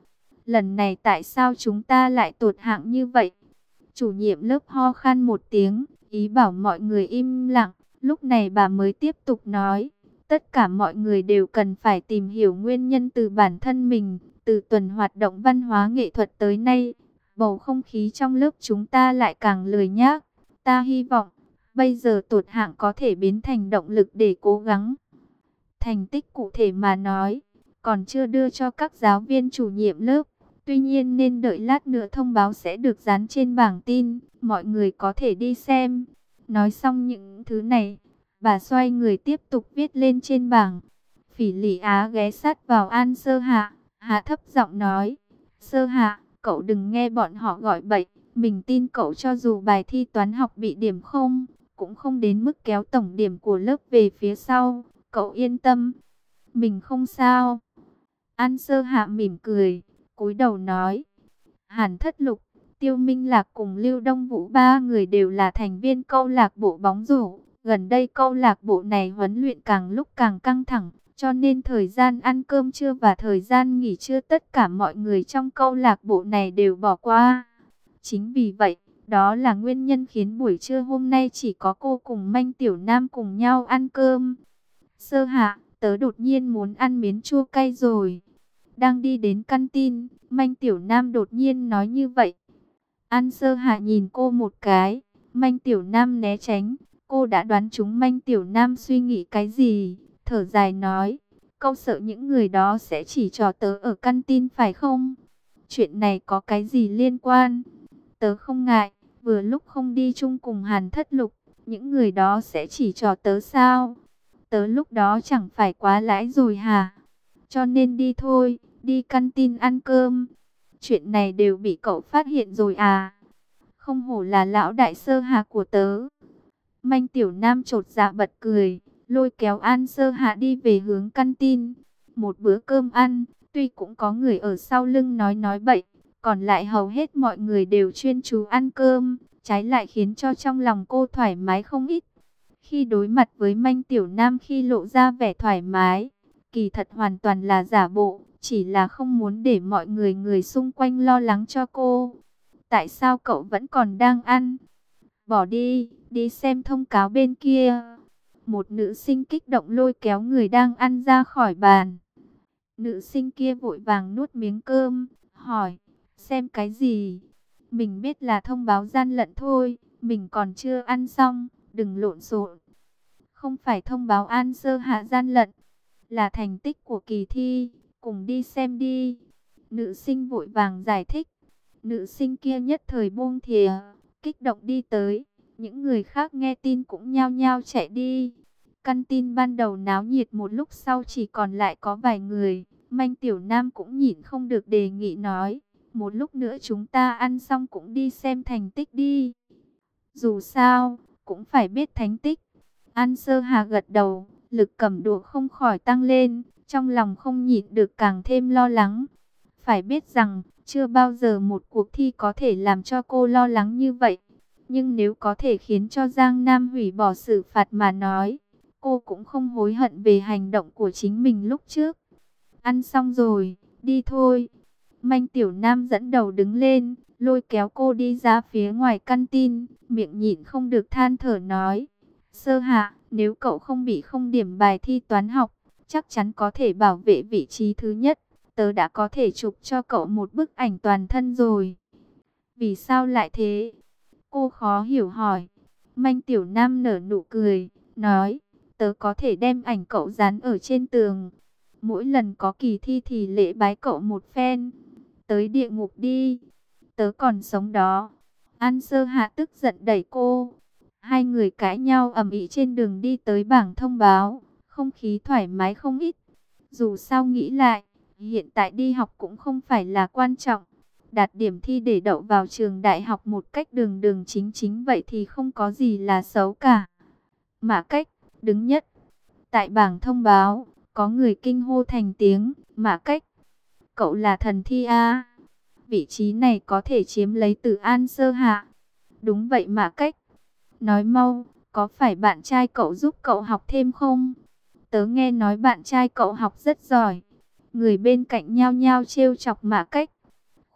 lần này tại sao chúng ta lại tụt hạng như vậy? Chủ nhiệm lớp ho khan một tiếng, ý bảo mọi người im lặng. Lúc này bà mới tiếp tục nói, tất cả mọi người đều cần phải tìm hiểu nguyên nhân từ bản thân mình. Từ tuần hoạt động văn hóa nghệ thuật tới nay, bầu không khí trong lớp chúng ta lại càng lười nhác. Ta hy vọng, bây giờ tụt hạng có thể biến thành động lực để cố gắng. Thành tích cụ thể mà nói, còn chưa đưa cho các giáo viên chủ nhiệm lớp. Tuy nhiên nên đợi lát nữa thông báo sẽ được dán trên bảng tin, mọi người có thể đi xem. Nói xong những thứ này, bà xoay người tiếp tục viết lên trên bảng. Phỉ Lị Á ghé sát vào An Sơ Hạ, hạ thấp giọng nói, Sơ Hạ, cậu đừng nghe bọn họ gọi bậy, mình tin cậu cho dù bài thi toán học bị điểm không, cũng không đến mức kéo tổng điểm của lớp về phía sau, cậu yên tâm, mình không sao. An Sơ Hạ mỉm cười, cúi đầu nói, Hàn Thất Lục, Tiêu Minh Lạc cùng Lưu Đông Vũ ba người đều là thành viên câu lạc bộ bóng rổ. Gần đây câu lạc bộ này huấn luyện càng lúc càng căng thẳng, cho nên thời gian ăn cơm trưa và thời gian nghỉ trưa tất cả mọi người trong câu lạc bộ này đều bỏ qua. Chính vì vậy, đó là nguyên nhân khiến buổi trưa hôm nay chỉ có cô cùng Manh Tiểu Nam cùng nhau ăn cơm. Sơ Hạ, tớ đột nhiên muốn ăn miến chua cay rồi. Đang đi đến căn tin, Manh Tiểu Nam đột nhiên nói như vậy. An Sơ Hạ nhìn cô một cái, Manh Tiểu Nam né tránh. Cô đã đoán chúng Manh Tiểu Nam suy nghĩ cái gì, thở dài nói, câu sợ những người đó sẽ chỉ trò tớ ở căn tin phải không? Chuyện này có cái gì liên quan? Tớ không ngại, vừa lúc không đi chung cùng Hàn Thất Lục, những người đó sẽ chỉ trò tớ sao? Tớ lúc đó chẳng phải quá lãi rồi hả? Cho nên đi thôi, đi căn tin ăn cơm. Chuyện này đều bị cậu phát hiện rồi à? Không hổ là lão đại Sơ Hạ của tớ. Manh Tiểu Nam chột dạ bật cười, lôi kéo An Sơ Hạ đi về hướng căn tin. Một bữa cơm ăn, tuy cũng có người ở sau lưng nói bậy, còn lại hầu hết mọi người đều chuyên chú ăn cơm, trái lại khiến cho trong lòng cô thoải mái không ít. Khi đối mặt với Manh Tiểu Nam khi lộ ra vẻ thoải mái, kỳ thật hoàn toàn là giả bộ, chỉ là không muốn để mọi người xung quanh lo lắng cho cô. Tại sao cậu vẫn còn đang ăn? Bỏ đi, đi xem thông cáo bên kia. Một nữ sinh kích động lôi kéo người đang ăn ra khỏi bàn. Nữ sinh kia vội vàng nuốt miếng cơm, hỏi, xem cái gì? Mình biết là thông báo gian lận thôi, mình còn chưa ăn xong, đừng lộn xộn. Không phải thông báo An Sơ Hạ gian lận, là thành tích của kỳ thi, cùng đi xem đi. Nữ sinh vội vàng giải thích. Nữ sinh kia nhất thời buông thìa, kích động đi tới. Những người khác nghe tin cũng nhao nhao chạy đi. Căn tin ban đầu náo nhiệt, một lúc sau chỉ còn lại có vài người. Manh Tiểu Nam cũng nhịn không được đề nghị nói, một lúc nữa chúng ta ăn xong cũng đi xem thành tích đi. Dù sao, cũng phải biết thành tích. An Sơ Hà gật đầu, lực cầm đũa không khỏi tăng lên, trong lòng không nhịn được càng thêm lo lắng. Phải biết rằng, chưa bao giờ một cuộc thi có thể làm cho cô lo lắng như vậy. Nhưng nếu có thể khiến cho Giang Nam hủy bỏ xử phạt mà nói, cô cũng không hối hận về hành động của chính mình lúc trước. Ăn xong rồi, đi thôi. Manh Tiểu Nam dẫn đầu đứng lên, lôi kéo cô đi ra phía ngoài căn tin, miệng nhịn không được than thở nói. Sơ Hạ, nếu cậu không bị không điểm bài thi toán học, chắc chắn có thể bảo vệ vị trí thứ nhất. Tớ đã có thể chụp cho cậu một bức ảnh toàn thân rồi. Vì sao lại thế? Cô khó hiểu hỏi. Manh Tiểu Nam nở nụ cười, nói, tớ có thể đem ảnh cậu dán ở trên tường. Mỗi lần có kỳ thi thì lễ bái cậu một phen. Tới địa ngục đi, tớ còn sống đó. An Sơ Hạ tức giận đẩy cô. Hai người cãi nhau ầm ĩ trên đường đi tới bảng thông báo. Không khí thoải mái không ít. Dù sao nghĩ lại, hiện tại đi học cũng không phải là quan trọng. Đạt điểm thi để đậu vào trường đại học một cách đường đường chính chính vậy thì không có gì là xấu cả. Mã Cách, đứng nhất. Tại bảng thông báo, có người kinh hô thành tiếng, Mã Cách, cậu là thần thi à? Vị trí này có thể chiếm lấy từ An Sơ Hạ. Đúng vậy Mã Cách. Nói mau, có phải bạn trai cậu giúp cậu học thêm không? Tớ nghe nói bạn trai cậu học rất giỏi. Người bên cạnh nhao nhao trêu chọc Mã Cách.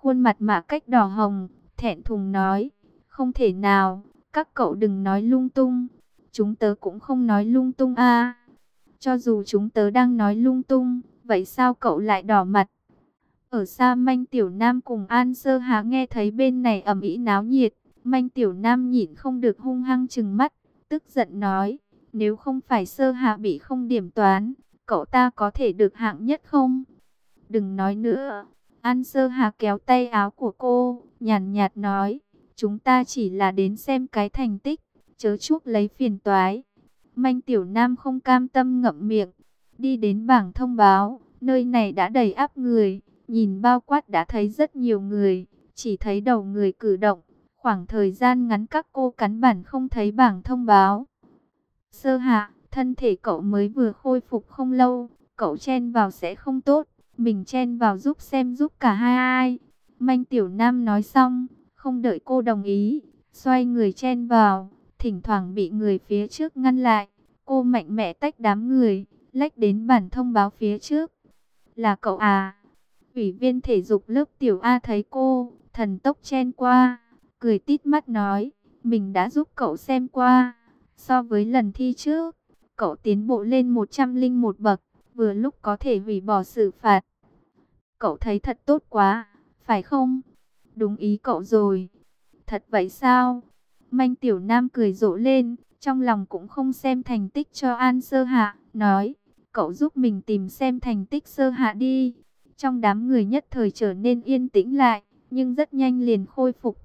Khuôn mặt Mã Cách đỏ hồng, thẹn thùng nói, không thể nào, các cậu đừng nói lung tung. Chúng tớ cũng không nói lung tung a. Cho dù chúng tớ đang nói lung tung, vậy sao cậu lại đỏ mặt? Ở xa Manh Tiểu Nam cùng An Sơ Hà nghe thấy bên này ầm ĩ náo nhiệt, Manh Tiểu Nam nhịn không được hung hăng trừng mắt, tức giận nói, nếu không phải Sơ Hà bị không điểm toán, cậu ta có thể được hạng nhất không? Đừng nói nữa. An Sơ Hà kéo tay áo của cô, nhàn nhạt nói, chúng ta chỉ là đến xem cái thành tích, chớ chuốc lấy phiền toái. Manh Tiểu Nam không cam tâm ngậm miệng, đi đến bảng thông báo, nơi này đã đầy ắp người, nhìn bao quát đã thấy rất nhiều người, chỉ thấy đầu người cử động, khoảng thời gian ngắn các cô cắn bản không thấy bảng thông báo. Sơ Hạ, thân thể cậu mới vừa khôi phục không lâu, cậu chen vào sẽ không tốt, mình chen vào giúp xem giúp cả hai ai. Manh Tiểu Nam nói xong, không đợi cô đồng ý, xoay người chen vào, thỉnh thoảng bị người phía trước ngăn lại. Cô mạnh mẽ tách đám người, lách đến bản thông báo phía trước. Là cậu à? Ủy viên thể dục lớp Tiểu A thấy cô, thần tốc chen qua, cười tít mắt nói, mình đã giúp cậu xem qua. So với lần thi trước, cậu tiến bộ lên 101 bậc, vừa lúc có thể hủy bỏ xử phạt. Cậu thấy thật tốt quá, phải không? Đúng ý cậu rồi. Thật vậy sao? Manh Tiểu Nam cười rộ lên, trong lòng cũng không xem thành tích cho An Sơ Hạ, nói, cậu giúp mình tìm xem thành tích Sơ Hạ đi. Trong đám người nhất thời trở nên yên tĩnh lại, nhưng rất nhanh liền khôi phục.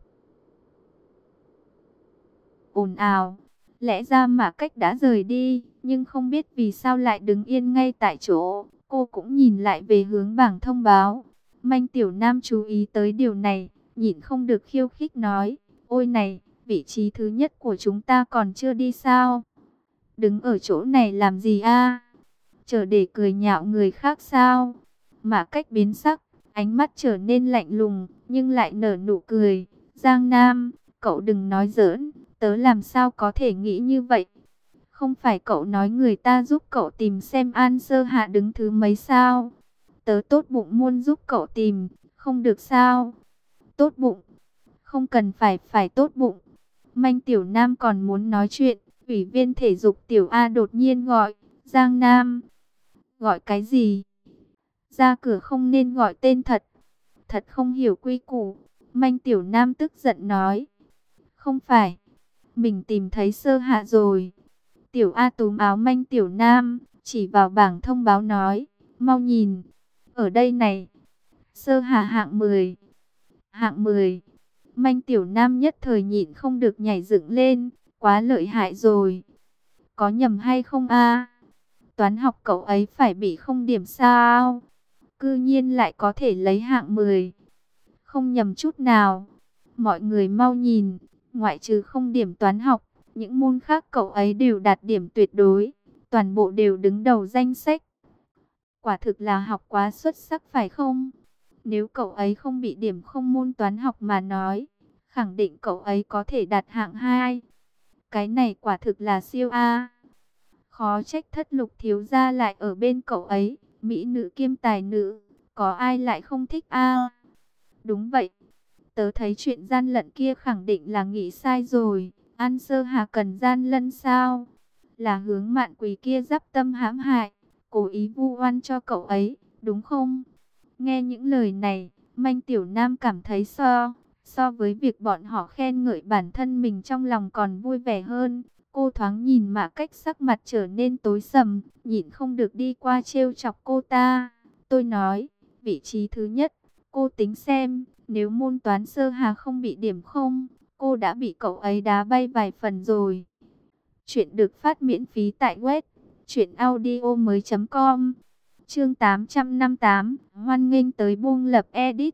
Ồn ào, lẽ ra Mã Cách đã rời đi, nhưng không biết vì sao lại đứng yên ngay tại chỗ. Cô cũng nhìn lại về hướng bảng thông báo. Manh Tiểu Nam chú ý tới điều này, nhịn không được khiêu khích nói, ôi này, vị trí thứ nhất của chúng ta còn chưa đi sao? Đứng ở chỗ này làm gì a? Chờ để cười nhạo người khác sao? Mã Cách biến sắc, ánh mắt trở nên lạnh lùng, nhưng lại nở nụ cười. Giang Nam, cậu đừng nói giỡn, tớ làm sao có thể nghĩ như vậy? Không phải cậu nói người ta giúp cậu tìm xem An Sơ Hạ đứng thứ mấy sao? Tớ tốt bụng muốn giúp cậu tìm, không được sao? Tốt bụng, không cần phải tốt bụng. Manh Tiểu Nam còn muốn nói chuyện, ủy viên thể dục Tiểu A đột nhiên gọi, Giang Nam. Gọi cái gì? Ra cửa không nên gọi tên thật. Thật không hiểu quy củ. Manh Tiểu Nam tức giận nói. Không phải. Mình tìm thấy Sơ Hạ rồi. Tiểu A túm áo Manh Tiểu Nam, chỉ vào bảng thông báo nói. Mau nhìn. Ở đây này. Sơ Hạ hạng 10. Hạng 10. Manh Tiểu Nam nhất thời nhịn không được nhảy dựng lên. Quá lợi hại rồi. Có nhầm hay không a? Toán học cậu ấy phải bị không điểm sao? Cư nhiên lại có thể lấy hạng 10. Không nhầm chút nào. Mọi người mau nhìn, ngoại trừ không điểm toán học, những môn khác cậu ấy đều đạt điểm tuyệt đối, toàn bộ đều đứng đầu danh sách. Quả thực là học quá xuất sắc phải không? Nếu cậu ấy không bị điểm không môn toán học mà nói, khẳng định cậu ấy có thể đạt hạng 2. Cái này quả thực là siêu A. Khó trách Thất Lục thiếu gia lại ở bên cậu ấy, mỹ nữ kiêm tài nữ, có ai lại không thích a? Đúng vậy, tớ thấy chuyện gian lận kia khẳng định là nghĩ sai rồi. An Sơ Hà cần gian lận sao? Là Hướng Mạn Quỳ kia dắp tâm hãm hại, cố ý vu oan cho cậu ấy, đúng không? Nghe những lời này, Manh Tiểu Nam cảm thấy so với việc bọn họ khen ngợi bản thân mình trong lòng còn vui vẻ hơn. Cô thoáng nhìn Mã Cách sắc mặt trở nên tối sầm, nhịn không được đi qua trêu chọc cô ta. Tôi nói, vị trí thứ nhất, cô tính xem, nếu môn toán Sơ Hà không bị điểm không, cô đã bị cậu ấy đá bay vài phần rồi. Chuyện được phát miễn phí tại web truyệnaudiomoi.com. Chương 858, hoan nghênh tới buông lập edit.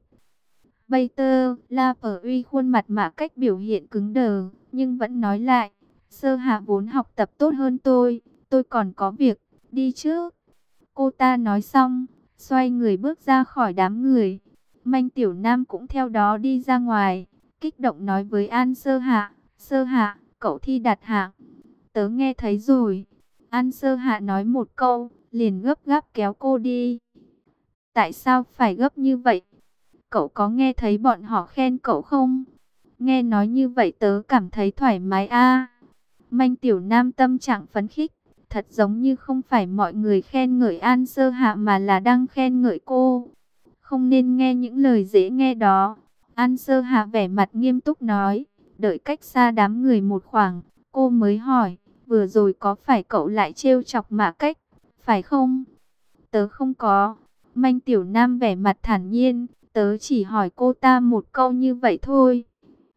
Bater, La Phở Uy khuôn mặt Mã Cách biểu hiện cứng đờ, nhưng vẫn nói lại, Sơ Hạ vốn học tập tốt hơn tôi còn có việc, đi trước. Cô ta nói xong, xoay người bước ra khỏi đám người. Manh Tiểu Nam cũng theo đó đi ra ngoài, kích động nói với An Sơ Hạ, cậu thi đạt hạng. Tớ nghe thấy rồi. An Sơ Hạ nói một câu, liền gấp gáp kéo cô đi. Tại sao phải gấp như vậy? cậu có nghe thấy bọn họ khen cậu không? Nghe nói như vậy tớ cảm thấy thoải mái a. Manh Tiểu Nam tâm trạng phấn khích, thật giống như không phải mọi người khen ngợi An Sơ Hạ mà là đang khen ngợi cô. Không nên nghe những lời dễ nghe đó. An Sơ Hạ vẻ mặt nghiêm túc nói, đợi cách xa đám người một khoảng, cô mới hỏi, vừa rồi có phải cậu lại trêu chọc Mã Cách, phải không? Tớ không có. Manh Tiểu Nam vẻ mặt thản nhiên, tớ chỉ hỏi cô ta một câu như vậy thôi.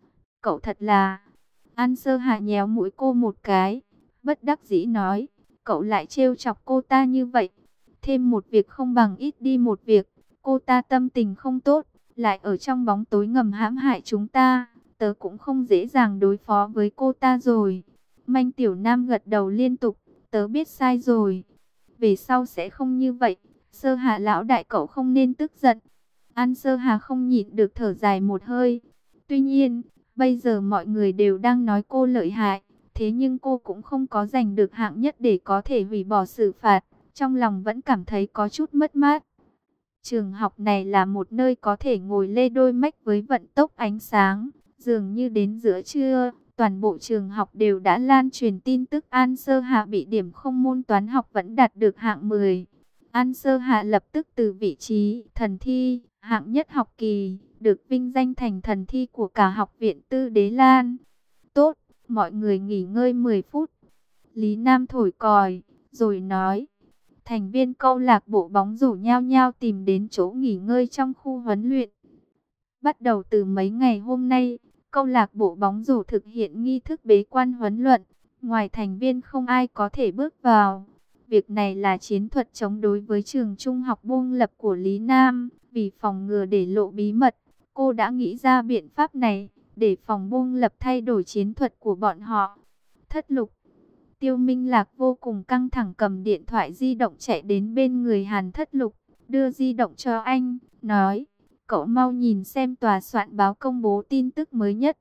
Cậu thật là... An Sơ Hạ nhéo mũi cô một cái, bất đắc dĩ nói, cậu lại trêu chọc cô ta như vậy. Thêm một việc không bằng ít đi một việc, cô ta tâm tình không tốt, lại ở trong bóng tối ngầm hãm hại chúng ta, tớ cũng không dễ dàng đối phó với cô ta rồi. Manh Tiểu Nam gật đầu liên tục, tớ biết sai rồi. Về sau sẽ không như vậy, Sơ Hạ lão đại cậu không nên tức giận. An Sơ Hà không nhịn được thở dài một hơi. Tuy nhiên, bây giờ mọi người đều đang nói cô lợi hại, thế nhưng cô cũng không có giành được hạng nhất để có thể hủy bỏ xử phạt, trong lòng vẫn cảm thấy có chút mất mát. Trường học này là một nơi có thể ngồi lê đôi mách với vận tốc ánh sáng, dường như đến giữa trưa, toàn bộ trường học đều đã lan truyền tin tức An Sơ Hạ bị điểm không môn toán học vẫn đạt được hạng 10. An Sơ Hạ lập tức từ vị trí thần thi, hạng nhất học kỳ, được vinh danh thành thần thi của cả học viện Tư Đế Lan. Tốt, mọi người nghỉ ngơi 10 phút. Lý Nam thổi còi, rồi nói. Thành viên câu lạc bộ bóng rổ nhao nhao tìm đến chỗ nghỉ ngơi trong khu huấn luyện. Bắt đầu từ mấy ngày hôm nay, câu lạc bộ bóng rổ thực hiện nghi thức bế quan huấn luyện. Ngoài thành viên không ai có thể bước vào. Việc này là chiến thuật chống đối với trường trung học Buông Lập của Lý Nam. Vì phòng ngừa để lộ bí mật, cô đã nghĩ ra biện pháp này để phòng Buông Lập thay đổi chiến thuật của bọn họ. Thất Lục. Tiêu Minh Lạc vô cùng căng thẳng cầm điện thoại di động chạy đến bên người Hàn Thất Lục, đưa di động cho anh, nói, cậu mau nhìn xem tòa soạn báo công bố tin tức mới nhất.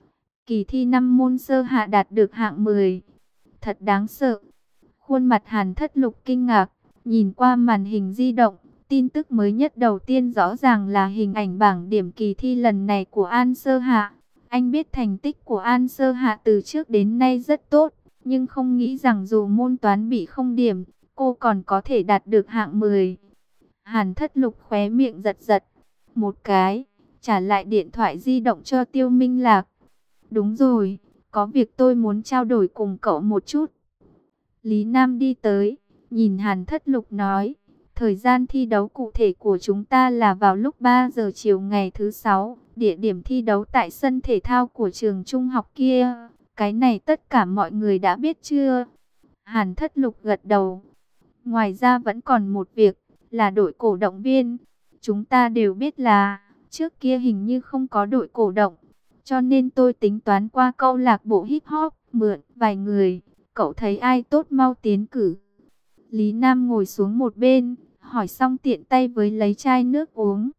Kỳ thi 5 môn sơ hạ đạt được hạng 10. Thật đáng sợ. Khuôn mặt Hàn Thất Lục kinh ngạc, nhìn qua màn hình di động, tin tức mới nhất đầu tiên rõ ràng là hình ảnh bảng điểm kỳ thi lần này của An Sơ Hạ. Anh biết thành tích của An Sơ Hạ từ trước đến nay rất tốt, nhưng không nghĩ rằng dù môn toán bị không điểm, cô còn có thể đạt được hạng 10. Hàn Thất Lục khóe miệng giật giật một cái, trả lại điện thoại di động cho Tiêu Minh Lạc. Đúng rồi, có việc tôi muốn trao đổi cùng cậu một chút. Lý Nam đi tới, nhìn Hàn Thất Lục nói, thời gian thi đấu cụ thể của chúng ta là vào lúc 3 giờ chiều ngày thứ 6, địa điểm thi đấu tại sân thể thao của trường trung học kia. Cái này tất cả mọi người đã biết chưa? Hàn Thất Lục gật đầu. Ngoài ra vẫn còn một việc, là đội cổ động viên. Chúng ta đều biết là, trước kia hình như không có đội cổ động. Cho nên tôi tính toán qua câu lạc bộ hip hop, mượn vài người. Cậu thấy ai tốt mau tiến cử. Lý Nam ngồi xuống một bên, hỏi xong tiện tay với lấy chai nước uống.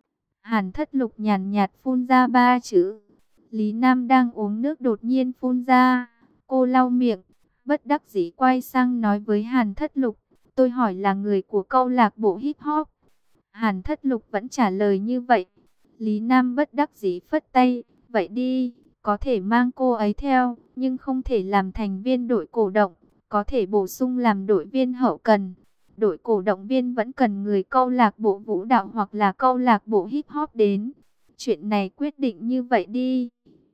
Hàn Thất Lục nhàn nhạt phun ra 3 chữ. Lý Nam đang uống nước đột nhiên phun ra. Cô lau miệng, bất đắc dĩ quay sang nói với Hàn Thất Lục. Tôi hỏi là người của câu lạc bộ hip hop. Hàn Thất Lục vẫn trả lời như vậy. Lý Nam bất đắc dĩ phất tay. Vậy đi, có thể mang cô ấy theo, nhưng không thể làm thành viên đội cổ động. Có thể bổ sung làm đội viên hậu cần. Đội cổ động viên vẫn cần người câu lạc bộ vũ đạo hoặc là câu lạc bộ hip hop đến. Chuyện này quyết định như vậy đi.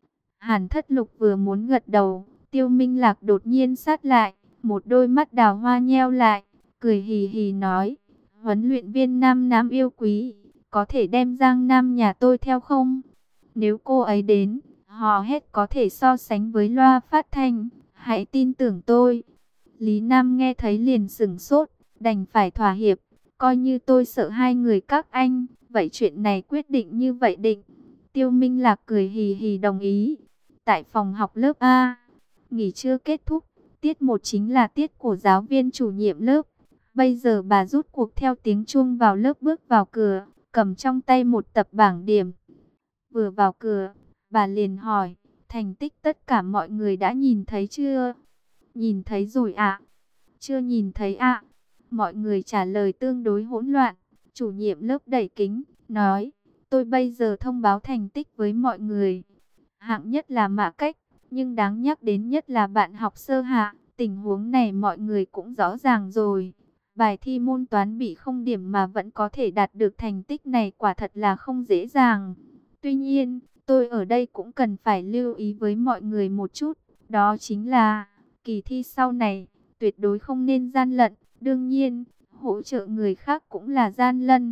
Hàn Thất Lục vừa muốn gật đầu, Tiêu Minh Lạc đột nhiên sát lại, một đôi mắt đào hoa nheo lại, cười hì hì nói, huấn luyện viên Nam Nam yêu quý, có thể đem Giang Nam nhà tôi theo không? Nếu cô ấy đến, hò hét có thể so sánh với loa phát thanh, hãy tin tưởng tôi. Lý Nam nghe thấy liền sửng sốt, đành phải thỏa hiệp, coi như tôi sợ hai người các anh, vậy chuyện này quyết định như vậy định. Tiêu Minh Lạc cười hì hì đồng ý. Tại phòng học lớp A, nghỉ trưa kết thúc, tiết 1 chính là tiết của giáo viên chủ nhiệm lớp. Bây giờ bà rút cuộc theo tiếng chuông vào lớp bước vào cửa, cầm trong tay một tập bảng điểm. Vừa vào cửa, bà liền hỏi, thành tích tất cả mọi người đã nhìn thấy chưa? Nhìn thấy rồi ạ. Chưa nhìn thấy ạ. Mọi người trả lời tương đối hỗn loạn. Chủ nhiệm lớp đẩy kính, nói, Tôi bây giờ thông báo thành tích với mọi người. Hạng nhất là Mã Cách, nhưng đáng nhắc đến nhất là bạn học Sơ Hạ. Tình huống này mọi người cũng rõ ràng rồi. Bài thi môn toán bị không điểm mà vẫn có thể đạt được thành tích này quả thật là không dễ dàng. Tuy nhiên, tôi ở đây cũng cần phải lưu ý với mọi người một chút. Đó chính là, kỳ thi sau này, tuyệt đối không nên gian lận. Đương nhiên, hỗ trợ người khác cũng là gian lận.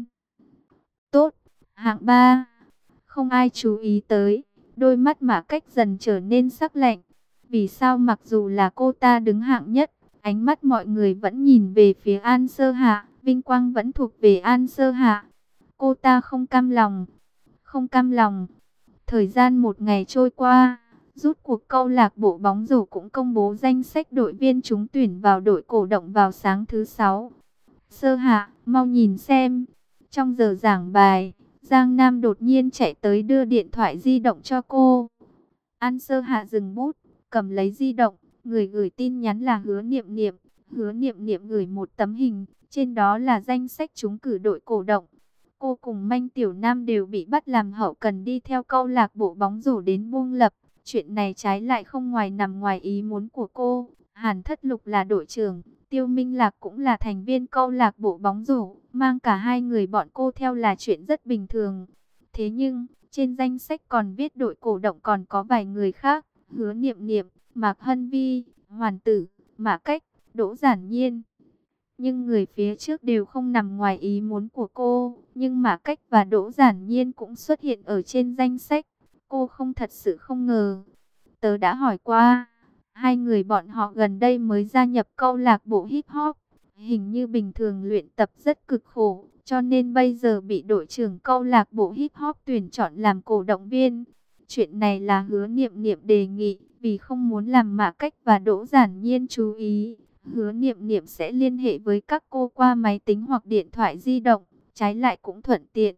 Tốt, hạng 3. Không ai chú ý tới. Đôi mắt Mã Cách dần trở nên sắc lạnh. Vì sao mặc dù là cô ta đứng hạng nhất, ánh mắt mọi người vẫn nhìn về phía An Sơ Hạ, vinh quang vẫn thuộc về An Sơ Hạ. Cô ta không cam lòng, không cam lòng. Thời gian một ngày trôi qua, rút cuộc câu lạc bộ bóng rổ cũng công bố danh sách đội viên trúng tuyển vào đội cổ động vào sáng thứ 6. Sơ Hạ, mau nhìn xem. Trong giờ giảng bài, Giang Nam đột nhiên chạy tới đưa điện thoại di động cho cô. An Sơ Hạ dừng bút, cầm lấy di động, người gửi tin nhắn là Hứa Niệm Niệm. Hứa Niệm Niệm gửi một tấm hình, trên đó là danh sách trúng cử đội cổ động. Cô cùng Manh Tiểu Nam đều bị bắt làm hậu cần đi theo câu lạc bộ bóng rổ đến Buông Lập. Chuyện này trái lại không nằm ngoài ý muốn của cô. Hàn Thất Lục là đội trưởng, Tiêu Minh Lạc cũng là thành viên câu lạc bộ bóng rổ, mang cả hai người bọn cô theo là chuyện rất bình thường. Thế nhưng, trên danh sách còn viết đội cổ động còn có vài người khác, Hứa Niệm Niệm, Mạc Hân Vi, Hoàn Tử, Mã Cách, Đỗ Giản Nhiên. Nhưng người phía trước đều không nằm ngoài ý muốn của cô, nhưng Mã Cách và Đỗ Giản Nhiên cũng xuất hiện ở trên danh sách. Cô không thật sự không ngờ. Tớ đã hỏi qua, hai người bọn họ gần đây mới gia nhập câu lạc bộ hip hop. Hình như bình thường luyện tập rất cực khổ, cho nên bây giờ bị đội trưởng câu lạc bộ hip hop tuyển chọn làm cổ động viên. Chuyện này là Hứa Niệm Niệm đề nghị, vì không muốn làm Mã Cách và Đỗ Giản Nhiên chú ý. Hứa Niệm Niệm sẽ liên hệ với các cô qua máy tính hoặc điện thoại di động, trái lại cũng thuận tiện.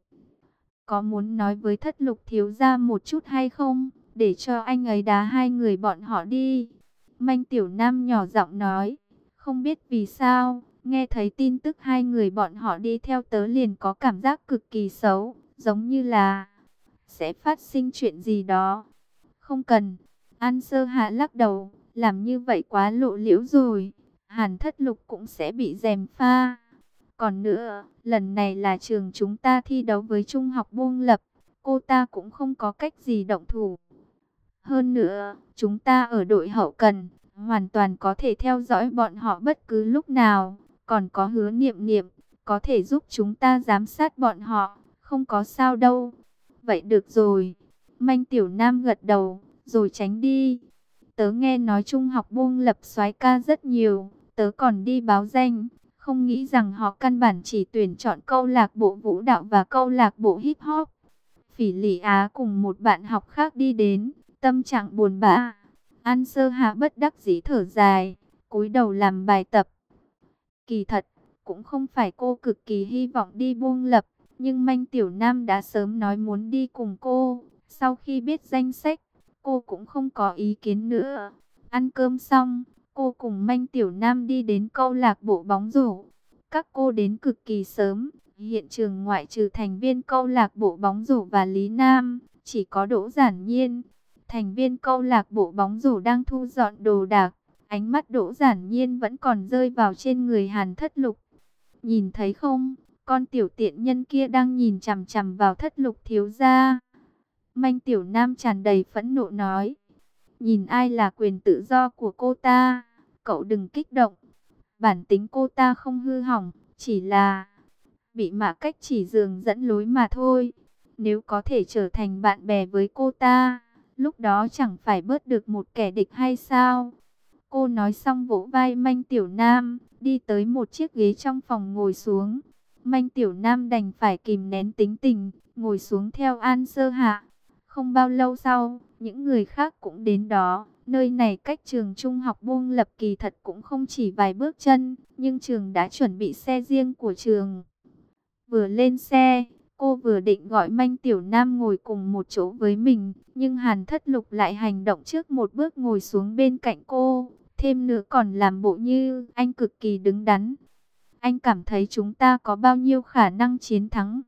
Có muốn nói với Thất Lục thiếu gia một chút hay không, để cho anh ấy đá hai người bọn họ đi? Manh Tiểu Nam nhỏ giọng nói, không biết vì sao, nghe thấy tin tức hai người bọn họ đi theo tớ liền có cảm giác cực kỳ xấu, giống như là sẽ phát sinh chuyện gì đó. Không cần. An Sơ Hạ lắc đầu, làm như vậy quá lộ liễu rồi. Hàn Thất Lục cũng sẽ bị gièm pha. Còn nữa, lần này là trường chúng ta thi đấu với Trung học Buông Lập, cô ta cũng không có cách gì động thủ. Hơn nữa, chúng ta ở đội hậu cần, hoàn toàn có thể theo dõi bọn họ bất cứ lúc nào. Còn có Hứa Niệm Niệm, có thể giúp chúng ta giám sát bọn họ, không có sao đâu. Vậy được rồi. Manh Tiểu Nam gật đầu, rồi tránh đi. Tớ nghe nói Trung học Buông Lập soái ca rất nhiều, tớ còn đi báo danh. Không nghĩ rằng họ căn bản chỉ tuyển chọn câu lạc bộ vũ đạo và câu lạc bộ hip hop. Phỉ Lị Á cùng một bạn học khác đi đến, tâm trạng buồn bã. An Sơ Hạ bất đắc dĩ thở dài, cúi đầu làm bài tập. Kỳ thật, cũng không phải cô cực kỳ hy vọng đi Buông Lập, nhưng Manh Tiểu Nam đã sớm nói muốn đi cùng cô. Sau khi biết danh sách, cô cũng không có ý kiến nữa. Ăn cơm xong, cô cùng Manh Tiểu Nam đi đến câu lạc bộ bóng rổ. Các cô đến cực kỳ sớm, hiện trường ngoại trừ thành viên câu lạc bộ bóng rổ và Lý Nam, chỉ có Đỗ Giản Nhiên. Thành viên câu lạc bộ bóng rổ đang thu dọn đồ đạc, ánh mắt Đỗ Giản Nhiên vẫn còn rơi vào trên người Hàn Thất Lục. Nhìn thấy không, con tiểu tiện nhân kia đang nhìn chằm chằm vào Thất Lục thiếu gia. Manh Tiểu Nam tràn đầy phẫn nộ nói, nhìn ai là quyền tự do của cô ta, cậu đừng kích động. Bản tính cô ta không hư hỏng, chỉ là bị Mã Cách chỉ đường dẫn lối mà thôi. Nếu có thể trở thành bạn bè với cô ta, lúc đó chẳng phải bớt được một kẻ địch hay sao? Cô nói xong vỗ vai Manh Tiểu Nam, đi tới một chiếc ghế trong phòng ngồi xuống. Manh Tiểu Nam đành phải kìm nén tính tình, ngồi xuống theo An Sơ Hạ. Không bao lâu sau, những người khác cũng đến đó. Nơi này cách trường trung học Buông Lập kỳ thật cũng không chỉ vài bước chân, nhưng trường đã chuẩn bị xe riêng của trường. Vừa lên xe, cô vừa định gọi Manh Tiểu Nam ngồi cùng một chỗ với mình, nhưng Hàn Thất Lục lại hành động trước một bước ngồi xuống bên cạnh cô, thêm nữa còn làm bộ như anh cực kỳ đứng đắn. Anh cảm thấy chúng ta có bao nhiêu khả năng chiến thắng?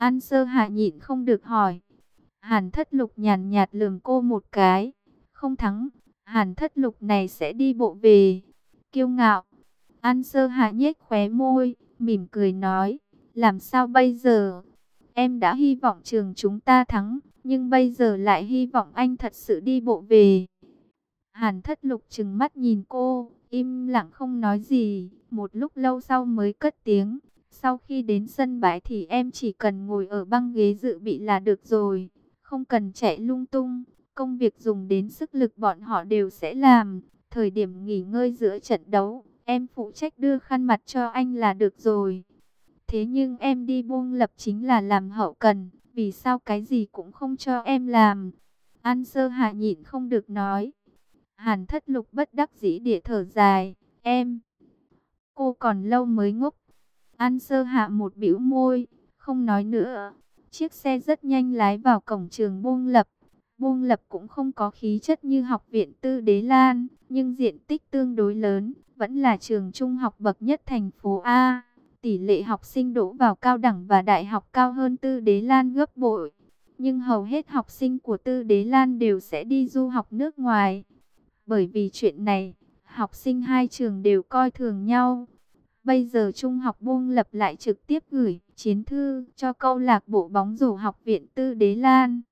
An Sơ Hạ nhịn không được hỏi. Hàn Thất Lục nhàn nhạt lườm cô một cái. Không thắng, Hàn Thất Lục này sẽ đi bộ về. Kiêu ngạo. An Sơ Hạ nhếch khóe môi, mỉm cười nói. Làm sao bây giờ? Em đã hy vọng trường chúng ta thắng, nhưng bây giờ lại hy vọng anh thật sự đi bộ về. Hàn Thất Lục trừng mắt nhìn cô, im lặng không nói gì. Một lúc lâu sau mới cất tiếng. Sau khi đến sân bãi thì em chỉ cần ngồi ở băng ghế dự bị là được rồi. Không cần chạy lung tung. Công việc dùng đến sức lực bọn họ đều sẽ làm. Thời điểm nghỉ ngơi giữa trận đấu, em phụ trách đưa khăn mặt cho anh là được rồi. Thế nhưng em đi buông lập chính là làm hậu cần. Vì sao cái gì cũng không cho em làm? An Sơ Hạ nhịn không được nói. Hàn Thất Lục bất đắc dĩ địa thở dài. Em, cô còn lâu mới ngốc. An Sơ Hạ một bĩu môi, không nói nữa. Chiếc xe rất nhanh lái vào cổng trường Buông Lập. Buông Lập cũng không có khí chất như học viện Tư Đế Lan, nhưng diện tích tương đối lớn, vẫn là trường trung học bậc nhất thành phố A. Tỷ lệ học sinh đỗ vào cao đẳng và đại học cao hơn Tư Đế Lan gấp bội. Nhưng hầu hết học sinh của Tư Đế Lan đều sẽ đi du học nước ngoài. Bởi vì chuyện này, học sinh hai trường đều coi thường nhau. Bây giờ Trung học Buông Lập lại trực tiếp gửi chiến thư cho câu lạc bộ bóng rổ học viện Tư Đế Lan.